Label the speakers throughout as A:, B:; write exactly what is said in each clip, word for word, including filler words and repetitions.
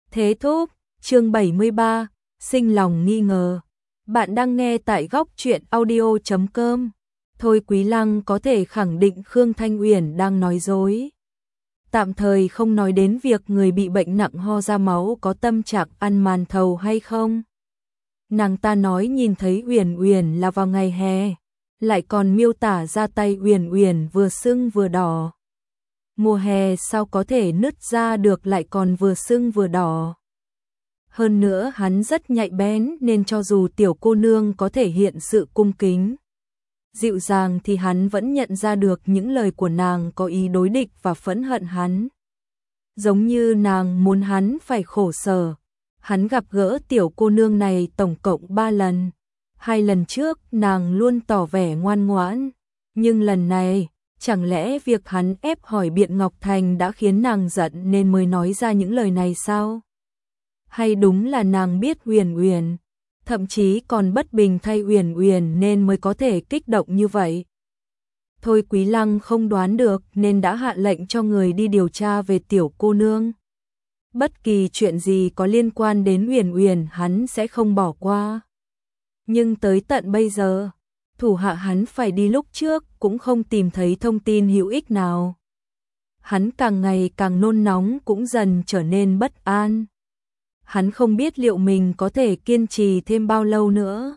A: Thế thúc, chương bảy mươi ba, sinh lòng nghi ngờ. Bạn đang nghe tại góc truyện audio chấm com. Thôi Quý Lăng có thể khẳng định Khương Thanh Uyển đang nói dối. Tạm thời không nói đến việc người bị bệnh nặng ho ra máu có tâm trạng ăn màn thầu hay không. Nàng ta nói nhìn thấy Uyển Uyển là vào ngày hè, lại còn miêu tả ra tay Uyển Uyển vừa sưng vừa đỏ. Mùa hè sao có thể nứt ra được, lại còn vừa sưng vừa đỏ. Hơn nữa hắn rất nhạy bén nên cho dù tiểu cô nương có thể hiện sự cung kính, dịu dàng thì hắn vẫn nhận ra được những lời của nàng có ý đối địch và phẫn hận hắn. Giống như nàng muốn hắn phải khổ sở. Hắn gặp gỡ tiểu cô nương này tổng cộng ba lần. Hai lần trước nàng luôn tỏ vẻ ngoan ngoãn. Nhưng lần này, chẳng lẽ việc hắn ép hỏi Biện Ngọc Thành đã khiến nàng giận nên mới nói ra những lời này sao? Hay đúng là nàng biết Uyển Uyển, thậm chí còn bất bình thay Uyển Uyển nên mới có thể kích động như vậy? Thôi Quý Lăng không đoán được nên đã hạ lệnh cho người đi điều tra về tiểu cô nương. Bất kỳ chuyện gì có liên quan đến Uyển Uyển hắn sẽ không bỏ qua. Nhưng tới tận bây giờ, thủ hạ hắn phải đi lúc trước cũng không tìm thấy thông tin hữu ích nào. Hắn càng ngày càng nôn nóng, cũng dần trở nên bất an. Hắn không biết liệu mình có thể kiên trì thêm bao lâu nữa.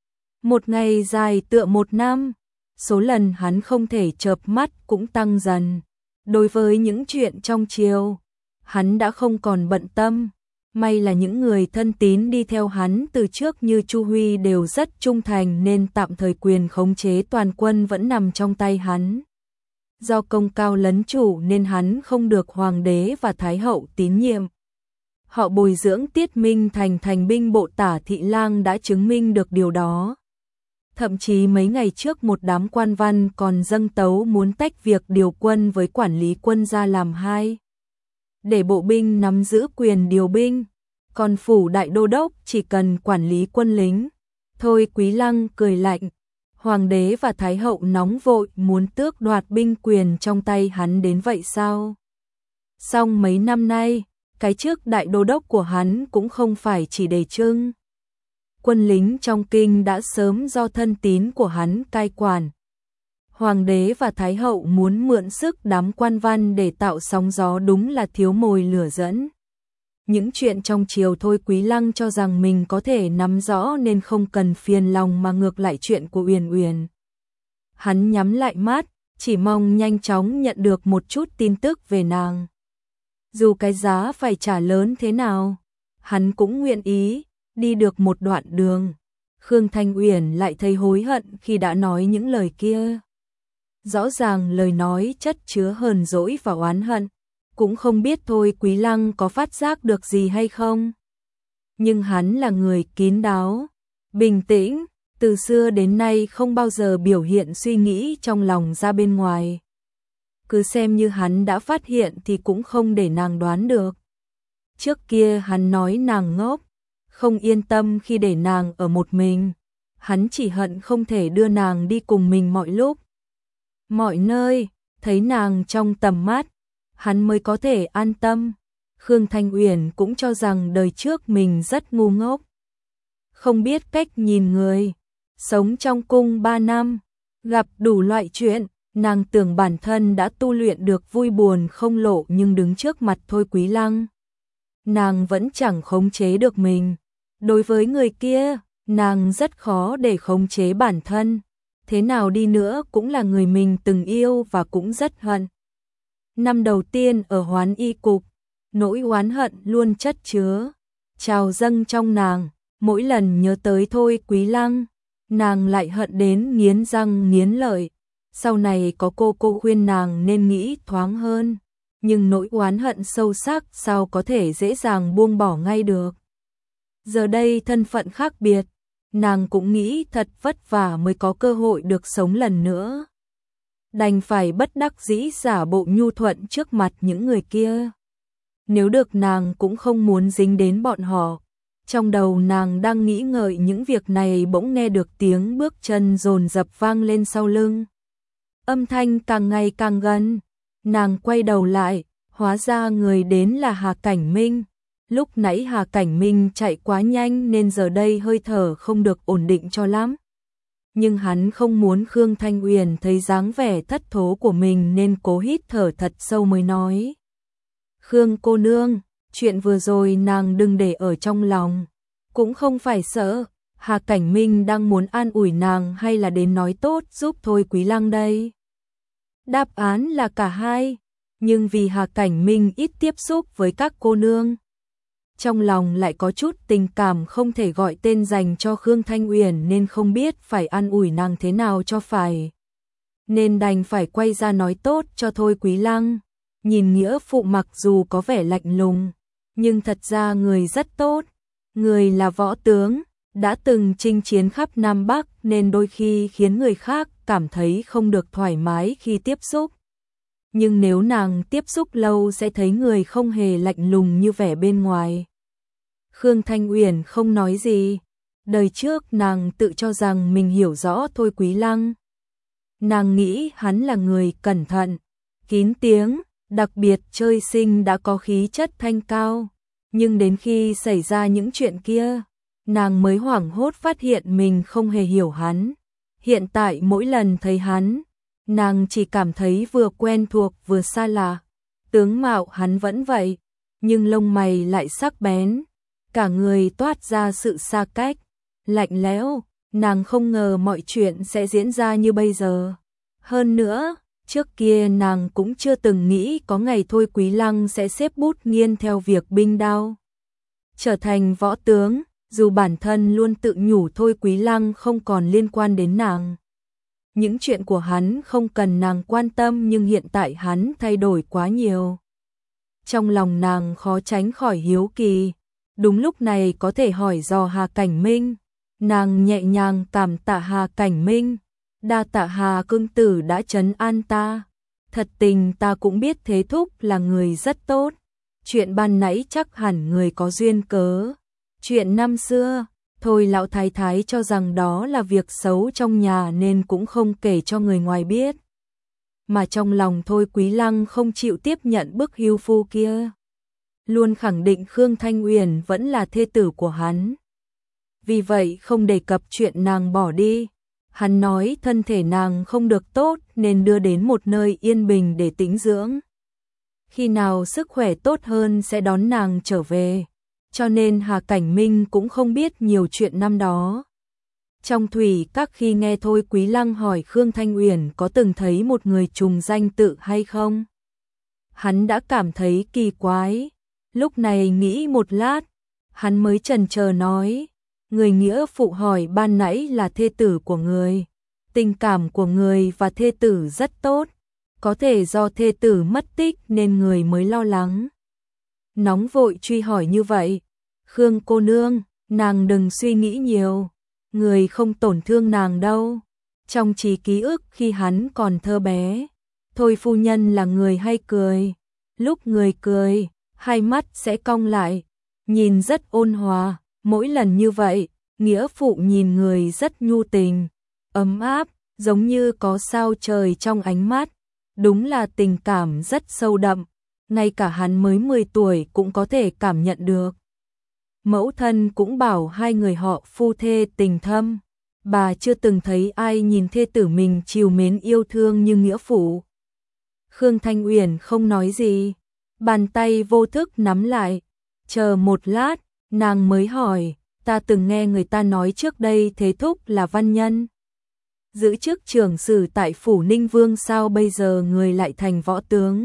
A: Một ngày dài tựa một năm, số lần hắn không thể chợp mắt cũng tăng dần. Đối với những chuyện trong triều, hắn đã không còn bận tâm. May là những người thân tín đi theo hắn từ trước như Chu Huy đều rất trung thành nên tạm thời quyền khống chế toàn quân vẫn nằm trong tay hắn. Do công cao lấn chủ nên hắn không được hoàng đế và thái hậu tín nhiệm. Họ bồi dưỡng Tiết Minh thành thành binh bộ tả thị lang đã chứng minh được điều đó. Thậm chí mấy ngày trước một đám quan văn còn dâng tấu muốn tách việc điều quân với quản lý quân ra làm hai, để bộ binh nắm giữ quyền điều binh, còn phủ đại đô đốc chỉ cần quản lý quân lính. Thôi Quý Lăng cười lạnh, hoàng đế và thái hậu nóng vội muốn tước đoạt binh quyền trong tay hắn đến vậy sao? Song mấy năm nay, cái chức đại đô đốc của hắn cũng không phải chỉ để trưng. Quân lính trong kinh đã sớm do thân tín của hắn cai quản. Hoàng đế và thái hậu muốn mượn sức đám quan văn để tạo sóng gió đúng là thiếu mồi lửa dẫn. Những chuyện trong triều Thôi Quý Lăng cho rằng mình có thể nắm rõ nên không cần phiền lòng, mà ngược lại chuyện của Uyển Uyển. Hắn nhắm lại mắt, chỉ mong nhanh chóng nhận được một chút tin tức về nàng. Dù cái giá phải trả lớn thế nào, hắn cũng nguyện ý. Đi được một đoạn đường, Khương Thanh Uyển lại thấy hối hận khi đã nói những lời kia. Rõ ràng lời nói chất chứa hờn dỗi và oán hận, cũng không biết Thôi Quý Lăng có phát giác được gì hay không. Nhưng hắn là người kín đáo, bình tĩnh, từ xưa đến nay không bao giờ biểu hiện suy nghĩ trong lòng ra bên ngoài. Cứ xem như hắn đã phát hiện thì cũng không để nàng đoán được. Trước kia hắn nói nàng ngốc, không yên tâm khi để nàng ở một mình. Hắn chỉ hận không thể đưa nàng đi cùng mình mọi lúc, mọi nơi, thấy nàng trong tầm mắt, hắn mới có thể an tâm. Khương Thanh Uyển cũng cho rằng đời trước mình rất ngu ngốc, không biết cách nhìn người. Sống trong cung ba năm, gặp đủ loại chuyện, nàng tưởng bản thân đã tu luyện được vui buồn không lộ, nhưng đứng trước mặt Thôi Quý Lăng, nàng vẫn chẳng khống chế được mình. Đối với người kia, nàng rất khó để khống chế bản thân. Thế nào đi nữa cũng là người mình từng yêu và cũng rất hận. Năm đầu tiên ở Hoán Y Cục, nỗi oán hận luôn chất chứa, trào dâng trong nàng. Mỗi lần nhớ tới Thôi Quý Lăng, nàng lại hận đến nghiến răng nghiến lợi. Sau này có cô cô khuyên nàng nên nghĩ thoáng hơn, nhưng nỗi oán hận sâu sắc sao có thể dễ dàng buông bỏ ngay được. Giờ đây thân phận khác biệt, nàng cũng nghĩ thật vất vả mới có cơ hội được sống lần nữa. Đành phải bất đắc dĩ giả bộ nhu thuận trước mặt những người kia. Nếu được nàng cũng không muốn dính đến bọn họ. Trong đầu nàng đang nghĩ ngợi những việc này bỗng nghe được tiếng bước chân dồn dập vang lên sau lưng. Âm thanh càng ngày càng gần, nàng quay đầu lại, hóa ra người đến là Hà Cảnh Minh. Lúc nãy Hà Cảnh Minh chạy quá nhanh nên giờ đây hơi thở không được ổn định cho lắm. Nhưng hắn không muốn Khương Thanh Uyển thấy dáng vẻ thất thố của mình nên cố hít thở thật sâu mới nói. Khương cô nương, chuyện vừa rồi nàng đừng để ở trong lòng, cũng không phải sợ. Hà Cảnh Minh đang muốn an ủi nàng hay là đến nói tốt giúp Thôi Quý Lăng đây? Đáp án là cả hai, nhưng vì Hà Cảnh Minh ít tiếp xúc với các cô nương, trong lòng lại có chút tình cảm không thể gọi tên dành cho Khương Thanh Uyển nên không biết phải an ủi nàng thế nào cho phải. Nên đành phải quay ra nói tốt cho Thôi Quý Lăng. Nhìn nghĩa phụ mặc dù có vẻ lạnh lùng, nhưng thật ra người rất tốt. Người là võ tướng, đã từng chinh chiến khắp Nam Bắc nên đôi khi khiến người khác cảm thấy không được thoải mái khi tiếp xúc. Nhưng nếu nàng tiếp xúc lâu sẽ thấy người không hề lạnh lùng như vẻ bên ngoài. Khương Thanh Uyển không nói gì. Đời trước nàng tự cho rằng mình hiểu rõ Thôi Quý Lăng. Nàng nghĩ hắn là người cẩn thận, kín tiếng, đặc biệt chơi sinh đã có khí chất thanh cao. Nhưng đến khi xảy ra những chuyện kia, nàng mới hoảng hốt phát hiện mình không hề hiểu hắn. Hiện tại mỗi lần thấy hắn, nàng chỉ cảm thấy vừa quen thuộc vừa xa lạ. Tướng mạo hắn vẫn vậy, nhưng lông mày lại sắc bén, cả người toát ra sự xa cách, lạnh lẽo. Nàng không ngờ mọi chuyện sẽ diễn ra như bây giờ. Hơn nữa, trước kia nàng cũng chưa từng nghĩ có ngày Thôi Quý Lăng sẽ xếp bút nghiên theo việc binh đao, trở thành võ tướng, dù bản thân luôn tự nhủ Thôi Quý Lăng không còn liên quan đến nàng. Những chuyện của hắn không cần nàng quan tâm nhưng hiện tại hắn thay đổi quá nhiều. Trong lòng nàng khó tránh khỏi hiếu kỳ, đúng lúc này có thể hỏi dò Hà Cảnh Minh. Nàng nhẹ nhàng cảm tạ Hà Cảnh Minh, đa tạ Hà cương tử đã trấn an ta. Thật tình ta cũng biết Thế Thúc là người rất tốt. Chuyện ban nãy chắc hẳn người có duyên cớ. Chuyện năm xưa, thôi lão thái thái cho rằng đó là việc xấu trong nhà nên cũng không kể cho người ngoài biết. Mà trong lòng Thôi Quý Lăng không chịu tiếp nhận bức hưu phu kia. Luôn khẳng định Khương Thanh Uyển vẫn là thê tử của hắn. Vì vậy không đề cập chuyện nàng bỏ đi. Hắn nói thân thể nàng không được tốt nên đưa đến một nơi yên bình để tĩnh dưỡng. Khi nào sức khỏe tốt hơn sẽ đón nàng trở về. Cho nên Hà Cảnh Minh cũng không biết nhiều chuyện năm đó. Trong thủy các khi nghe Thôi Quý Lăng hỏi Khương Thanh Uyển có từng thấy một người trùng danh tự hay không, hắn đã cảm thấy kỳ quái. Lúc này nghĩ một lát, hắn mới chần chờ nói. Người nghĩa phụ hỏi ban nãy là thê tử của người. Tình cảm của người và thê tử rất tốt. Có thể do thê tử mất tích nên người mới lo lắng. Nóng vội truy hỏi như vậy. Khương cô nương, nàng đừng suy nghĩ nhiều. Người không tổn thương nàng đâu. Trong trí ký ức khi hắn còn thơ bé, Thôi phu nhân là người hay cười. Lúc người cười, hai mắt sẽ cong lại, nhìn rất ôn hòa. Mỗi lần như vậy, nghĩa phụ nhìn người rất nhu tình, ấm áp, giống như có sao trời trong ánh mắt. Đúng là tình cảm rất sâu đậm, ngay cả hắn mới mười tuổi cũng có thể cảm nhận được. Mẫu thân cũng bảo hai người họ phu thê tình thâm. Bà chưa từng thấy ai nhìn thê tử mình trìu mến yêu thương như nghĩa phụ. Khương Thanh Uyển không nói gì, bàn tay vô thức nắm lại. Chờ một lát, nàng mới hỏi, ta từng nghe người ta nói trước đây Thế Thúc là văn nhân, giữ chức trưởng sử tại phủ Ninh Vương, sao bây giờ người lại thành võ tướng?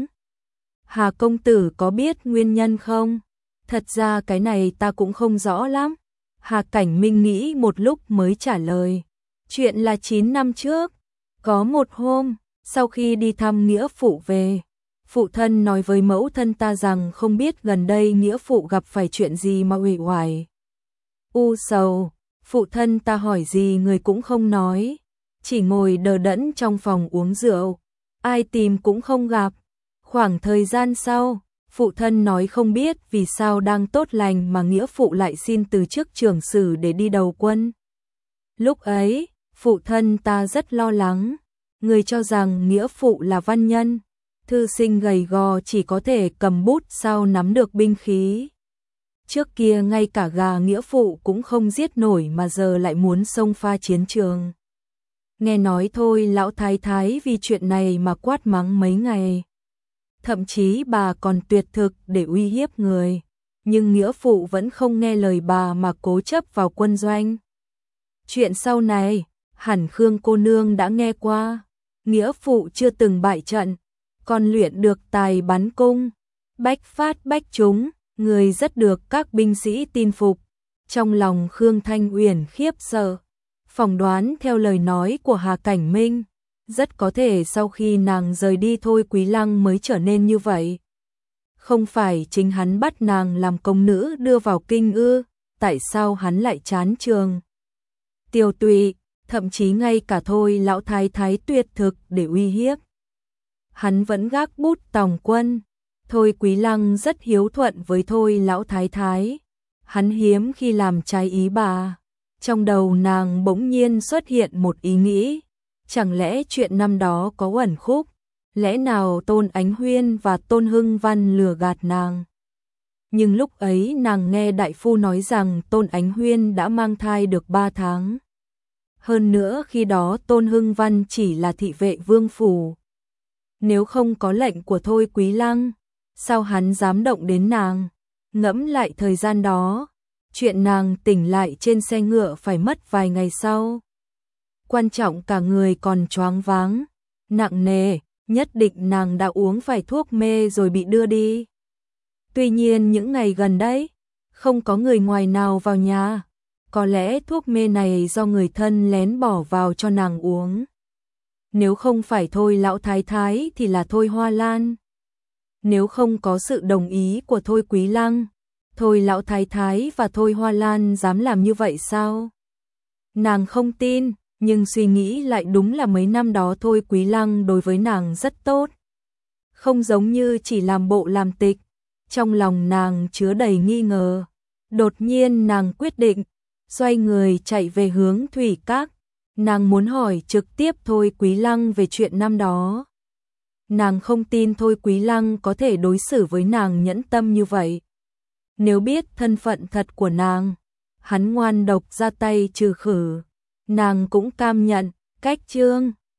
A: Hà công tử có biết nguyên nhân không? Thật ra cái này ta cũng không rõ lắm. Hà Cảnh Minh nghĩ một lúc mới trả lời. Chuyện là chín năm trước, có một hôm, sau khi đi thăm nghĩa phụ về, phụ thân nói với mẫu thân ta rằng không biết gần đây nghĩa phụ gặp phải chuyện gì mà uể oải u sầu. Phụ thân ta hỏi gì người cũng không nói, chỉ ngồi đờ đẫn trong phòng uống rượu, ai tìm cũng không gặp. Khoảng thời gian sau, phụ thân nói không biết vì sao đang tốt lành mà nghĩa phụ lại xin từ chức trưởng sử để đi đầu quân. Lúc ấy, phụ thân ta rất lo lắng, người cho rằng nghĩa phụ là văn nhân, thư sinh gầy gò chỉ có thể cầm bút sao nắm được binh khí. Trước kia ngay cả gà nghĩa phụ cũng không giết nổi mà giờ lại muốn xông pha chiến trường. Nghe nói thôi lão thái thái vì chuyện này mà quát mắng mấy ngày. Thậm chí bà còn tuyệt thực để uy hiếp người. Nhưng nghĩa phụ vẫn không nghe lời bà mà cố chấp vào quân doanh. Chuyện sau này, hẳn Khương cô nương đã nghe qua. Nghĩa phụ chưa từng bại trận, còn luyện được tài bắn cung. Bách phát bách trúng, người rất được các binh sĩ tin phục. Trong lòng Khương Thanh Uyển khiếp sợ. Phỏng đoán theo lời nói của Hà Cảnh Minh, rất có thể sau khi nàng rời đi Thôi Quý Lăng mới trở nên như vậy. Không phải chính hắn bắt nàng làm công nữ đưa vào kinh ư, tại sao hắn lại chán trường? Tiêu tụy, thậm chí ngay cả Thôi lão thái thái tuyệt thực để uy hiếp. Hắn vẫn gác bút tòng quân. Thôi Quý Lăng rất hiếu thuận với Thôi lão thái thái. Hắn hiếm khi làm trái ý bà. Trong đầu nàng bỗng nhiên xuất hiện một ý nghĩ. Chẳng lẽ chuyện năm đó có uẩn khúc? Lẽ nào Tôn Ánh Huyên và Tôn Hưng Văn lừa gạt nàng? Nhưng lúc ấy nàng nghe đại phu nói rằng Tôn Ánh Huyên đã mang thai được ba tháng. Hơn nữa khi đó Tôn Hưng Văn chỉ là thị vệ vương phủ. Nếu không có lệnh của Thôi Quý Lăng, sao hắn dám động đến nàng? Ngẫm lại thời gian đó, chuyện nàng tỉnh lại trên xe ngựa phải mất vài ngày sau. Quan trọng cả người còn choáng váng, nặng nề, nhất định nàng đã uống phải thuốc mê rồi bị đưa đi. Tuy nhiên những ngày gần đấy, không có người ngoài nào vào nhà. Có lẽ thuốc mê này do người thân lén bỏ vào cho nàng uống. Nếu không phải Thôi lão thái thái thì là Thôi Hoa Lan. Nếu không có sự đồng ý của Thôi Quý Lăng, Thôi lão thái thái và Thôi Hoa Lan dám làm như vậy sao? Nàng không tin, nhưng suy nghĩ lại đúng là mấy năm đó Thôi Quý Lăng đối với nàng rất tốt. Không giống như chỉ làm bộ làm tịch. Trong lòng nàng chứa đầy nghi ngờ. Đột nhiên nàng quyết định, xoay người chạy về hướng Thủy Các. Nàng muốn hỏi trực tiếp Thôi Quý Lăng về chuyện năm đó. Nàng không tin Thôi Quý Lăng có thể đối xử với nàng nhẫn tâm như vậy. Nếu biết thân phận thật của nàng, hắn ngoan độc ra tay trừ khử, nàng cũng cam nhận. Cách chương